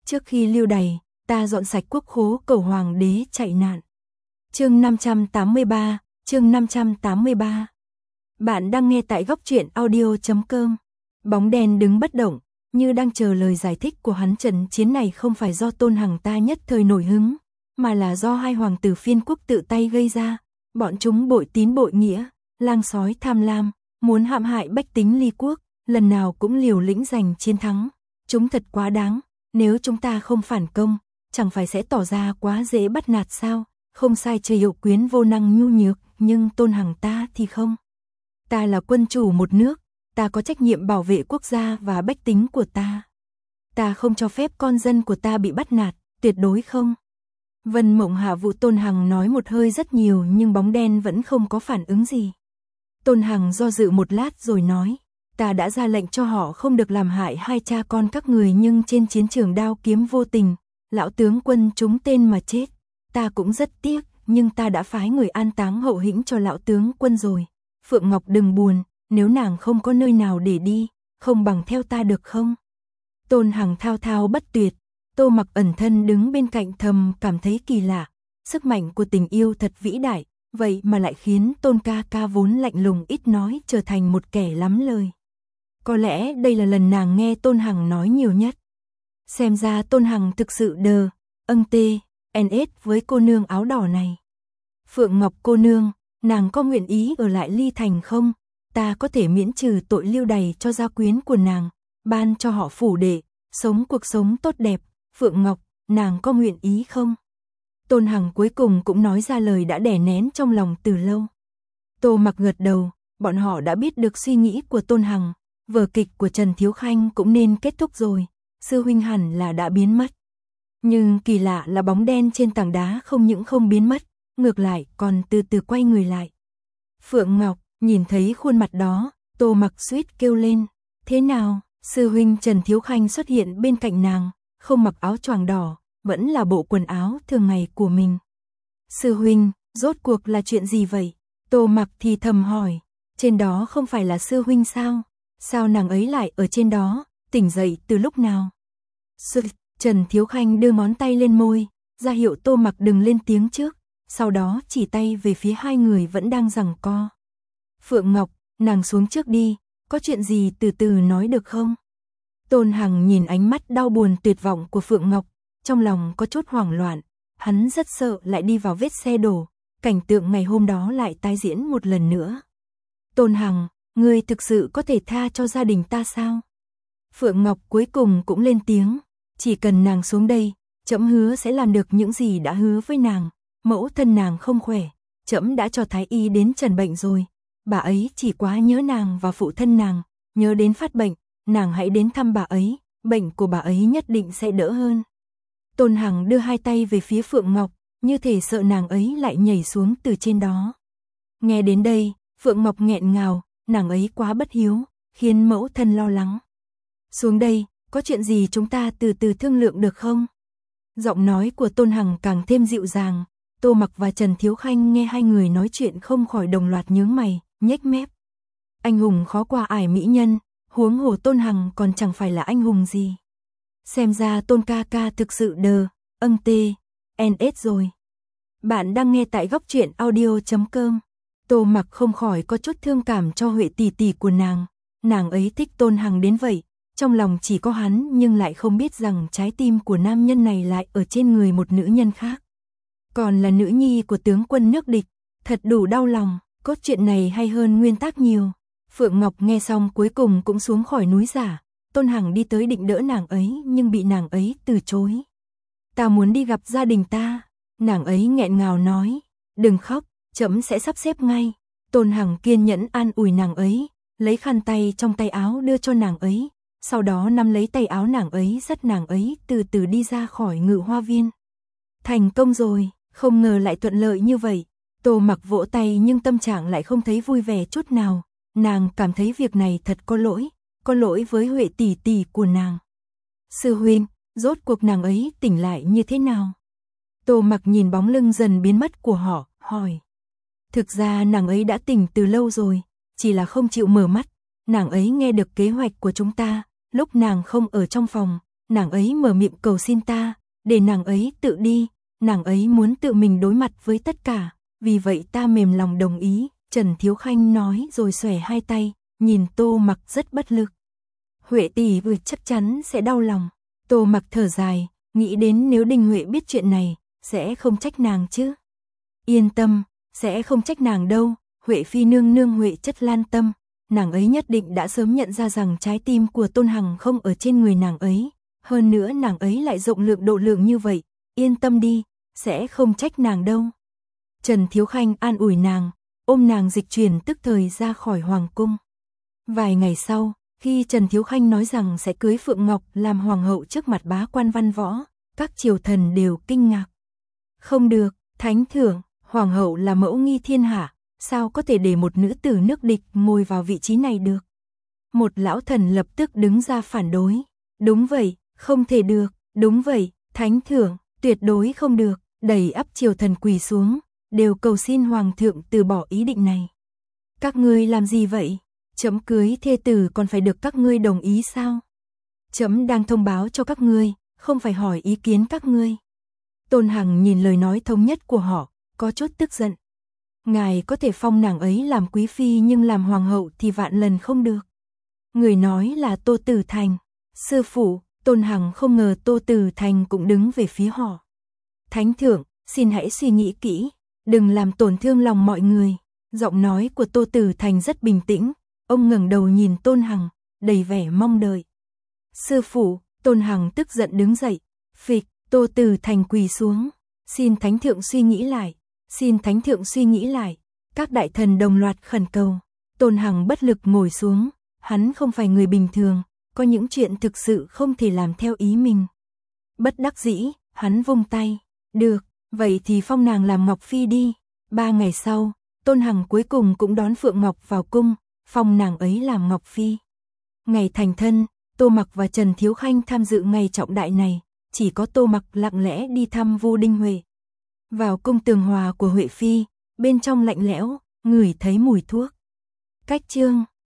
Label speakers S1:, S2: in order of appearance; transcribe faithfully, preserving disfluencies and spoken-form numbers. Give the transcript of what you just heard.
S1: Trước khi lưu đày, ta dọn sạch quốc khố cầu hoàng đế chạy nạn. Chương năm trăm tám mươi ba, chương năm trăm tám mươi ba. Bạn đang nghe tại góc truyện audio chấm com. Bóng đen đứng bất động, như đang chờ lời giải thích của hắn. Trận chiến này không phải do Tôn Hằng ta nhất thời nổi hứng, mà là do hai hoàng tử phiên quốc tự tay gây ra. Bọn chúng bội tín bội nghĩa, lang sói tham lam, muốn hãm hại bách tính ly quốc, lần nào cũng liều lĩnh giành chiến thắng. Chúng thật quá đáng, nếu chúng ta không phản công, chẳng phải sẽ tỏ ra quá dễ bắt nạt sao? Không sai trời Hiệu Quyến vô năng nhu nhược, nhưng Tôn Hằng ta thì không. Ta là quân chủ một nước, ta có trách nhiệm bảo vệ quốc gia và bách tính của ta. Ta không cho phép con dân của ta bị bắt nạt, tuyệt đối không. Vân Mộng hạ vụ Tôn Hằng nói một hơi rất nhiều, nhưng bóng đen vẫn không có phản ứng gì. Tôn Hằng do dự một lát rồi nói, ta đã ra lệnh cho họ không được làm hại hai cha con các người, nhưng trên chiến trường đao kiếm vô tình, lão tướng quân trúng tên mà chết. Ta cũng rất tiếc, nhưng ta đã phái người an táng hậu hĩnh cho lão tướng quân rồi. Phượng Ngọc đừng buồn, nếu nàng không có nơi nào để đi, không bằng theo ta được không? Tôn Hằng thao thao bất tuyệt. Tô Mặc ẩn thân đứng bên cạnh thầm cảm thấy kỳ lạ. Sức mạnh của tình yêu thật vĩ đại, vậy mà lại khiến Tôn ca ca vốn lạnh lùng ít nói trở thành một kẻ lắm lời. Có lẽ đây là lần nàng nghe Tôn Hằng nói nhiều nhất. Xem ra Tôn Hằng thực sự đờ, âng tê, en ét với cô nương áo đỏ này. Phượng Ngọc cô nương, nàng có nguyện ý ở lại Ly Thành không? Ta có thể miễn trừ tội lưu đày cho gia quyến của nàng, ban cho họ phủ đệ, sống cuộc sống tốt đẹp. Phượng Ngọc, nàng có nguyện ý không? Tôn Hằng cuối cùng cũng nói ra lời đã đè nén trong lòng từ lâu. Tô Mặc gật đầu, bọn họ đã biết được suy nghĩ của Tôn Hằng. Vở kịch của Trần Thiếu Khanh cũng nên kết thúc rồi, sư huynh hẳn là đã biến mất. Nhưng kỳ lạ là bóng đen trên tảng đá không những không biến mất, ngược lại còn từ từ quay người lại. Phượng Ngọc, nhìn thấy khuôn mặt đó, Tô Mặc suýt kêu lên, thế nào? Sư huynh Trần Thiếu Khanh xuất hiện bên cạnh nàng, không mặc áo choàng đỏ, vẫn là bộ quần áo thường ngày của mình. Sư huynh, rốt cuộc là chuyện gì vậy? Tô Mặc thì thầm hỏi, trên đó không phải là sư huynh sao? Sao nàng ấy lại ở trên đó, tỉnh dậy từ lúc nào? Sư, Trần Thiếu Khanh đưa ngón tay lên môi, ra hiệu Tô Mặc đừng lên tiếng trước, sau đó chỉ tay về phía hai người vẫn đang giằng co. Phượng Ngọc, nàng xuống trước đi, có chuyện gì từ từ nói được không? Tôn Hằng nhìn ánh mắt đau buồn tuyệt vọng của Phượng Ngọc, trong lòng có chút hoảng loạn, hắn rất sợ lại đi vào vết xe đổ, cảnh tượng ngày hôm đó lại tái diễn một lần nữa. Tôn Hằng, ngươi thực sự có thể tha cho gia đình ta sao? Phượng Ngọc cuối cùng cũng lên tiếng, chỉ cần nàng xuống đây, trẫm hứa sẽ làm được những gì đã hứa với nàng. Mẫu thân nàng không khỏe, trẫm đã cho thái y đến trần bệnh rồi, bà ấy chỉ quá nhớ nàng và phụ thân nàng, nhớ đến phát bệnh, nàng hãy đến thăm bà ấy, bệnh của bà ấy nhất định sẽ đỡ hơn. Tôn Hằng đưa hai tay về phía Phượng Ngọc, như thể sợ nàng ấy lại nhảy xuống từ trên đó. Nghe đến đây, Phượng Ngọc nghẹn ngào, nàng ấy quá bất hiếu, khiến mẫu thân lo lắng. Xuống đây, có chuyện gì chúng ta từ từ thương lượng được không? Giọng nói của Tôn Hằng càng thêm dịu dàng. Tô Mặc và Trần Thiếu Khanh nghe hai người nói chuyện không khỏi đồng loạt nhướng mày, nhếch mép. Anh hùng khó qua ải mỹ nhân, huống hồ Tôn Hằng còn chẳng phải là anh hùng gì. Xem ra Tôn ca ca thực sự đờ, âng tê, en ét rồi. Bạn đang nghe tại góc truyện audio chấm com. Tô Mặc không khỏi có chút thương cảm cho Huệ tỷ tỷ của nàng. Nàng ấy thích Tôn Hằng đến vậy, trong lòng chỉ có hắn nhưng lại không biết rằng trái tim của nam nhân này lại ở trên người một nữ nhân khác. Còn là nữ nhi của tướng quân nước địch, thật đủ đau lòng, cốt truyện này hay hơn nguyên tác nhiều. Phượng Ngọc nghe xong cuối cùng cũng xuống khỏi núi giả, Tôn Hằng đi tới định đỡ nàng ấy nhưng bị nàng ấy từ chối. Ta muốn đi gặp gia đình ta, nàng ấy nghẹn ngào nói, đừng khóc, trẫm sẽ sắp xếp ngay. Tôn Hằng kiên nhẫn an ủi nàng ấy, lấy khăn tay trong tay áo đưa cho nàng ấy, sau đó nắm lấy tay áo nàng ấy dắt nàng ấy từ từ đi ra khỏi Ngự Hoa Viên. Thành công rồi, không ngờ lại thuận lợi như vậy. Tô Mặc vỗ tay nhưng tâm trạng lại không thấy vui vẻ chút nào, nàng cảm thấy việc này thật có lỗi, có lỗi với Huệ tỷ tỷ của nàng. Sư huynh, rốt cuộc nàng ấy tỉnh lại như thế nào? Tô Mặc nhìn bóng lưng dần biến mất của họ, hỏi. Thực ra nàng ấy đã tỉnh từ lâu rồi, chỉ là không chịu mở mắt. Nàng ấy nghe được kế hoạch của chúng ta, lúc nàng không ở trong phòng, nàng ấy mở miệng cầu xin ta, để nàng ấy tự đi, nàng ấy muốn tự mình đối mặt với tất cả, vì vậy ta mềm lòng đồng ý, Trần Thiếu Khanh nói rồi xòe hai tay, nhìn Tô Mặc rất bất lực. Huệ tỷ vừa chắc chắn sẽ đau lòng. Tô Mặc thở dài, nghĩ đến nếu Đinh Huệ biết chuyện này, sẽ không trách nàng chứ. Yên tâm, sẽ không trách nàng đâu, Huệ phi nương nương Huệ Chất Lan tâm, nàng ấy nhất định đã sớm nhận ra rằng trái tim của Tôn Hằng không ở trên người nàng ấy, hơn nữa nàng ấy lại rộng lượng độ lượng như vậy, yên tâm đi, sẽ không trách nàng đâu. Trần Thiếu Khanh an ủi nàng, ôm nàng dịch chuyển tức thời ra khỏi hoàng cung. Vài ngày sau, khi Trần Thiếu Khanh nói rằng sẽ cưới Phượng Ngọc làm hoàng hậu trước mặt bá quan văn võ, các triều thần đều kinh ngạc. Không được, thánh thượng, hoàng hậu là mẫu nghi thiên hạ, sao có thể để một nữ tử nước địch ngồi vào vị trí này được? Một lão thần lập tức đứng ra phản đối. Đúng vậy, không thể được, đúng vậy, thánh thượng, tuyệt đối không được, đầy ắp triều thần quỳ xuống, đều cầu xin hoàng thượng từ bỏ ý định này. Các ngươi làm gì vậy? Trẫm cưới thê tử còn phải được các ngươi đồng ý sao? Trẫm đang thông báo cho các ngươi, không phải hỏi ý kiến các ngươi. Tôn Hằng nhìn lời nói thống nhất của họ, có chút tức giận. Ngài có thể phong nàng ấy làm quý phi nhưng làm hoàng hậu thì vạn lần không được. Người nói là Tô Tử Thành. Sư phụ, Tôn Hằng không ngờ Tô Tử Thành cũng đứng về phía họ. Thánh thượng, xin hãy suy nghĩ kỹ, đừng làm tổn thương lòng mọi người. Giọng nói của Tô Tử Thành rất bình tĩnh, ông ngẩng đầu nhìn Tôn Hằng, đầy vẻ mong đợi. Sư phụ, Tôn Hằng tức giận đứng dậy, phịch, Tô Tử Thành quỳ xuống, xin thánh thượng suy nghĩ lại, xin thánh thượng suy nghĩ lại. Các đại thần đồng loạt khẩn cầu. Tôn Hằng bất lực ngồi xuống, hắn không phải người bình thường, có những chuyện thực sự không thể làm theo ý mình. Bất đắc dĩ, hắn vung tay, được, vậy thì phong nàng làm Ngọc Phi đi. Ba ngày sau, Tôn Hằng cuối cùng cũng đón Phượng Ngọc vào cung, phong nàng ấy làm Ngọc Phi. Ngày thành thân, Tô Mặc và Trần Thiếu Khanh tham dự ngày trọng đại này, chỉ có Tô Mặc lặng lẽ đi thăm Vu Đinh Huệ. Vào cung tường hòa của Huệ Phi, bên trong lạnh lẽo, ngửi thấy mùi thuốc. Cách chương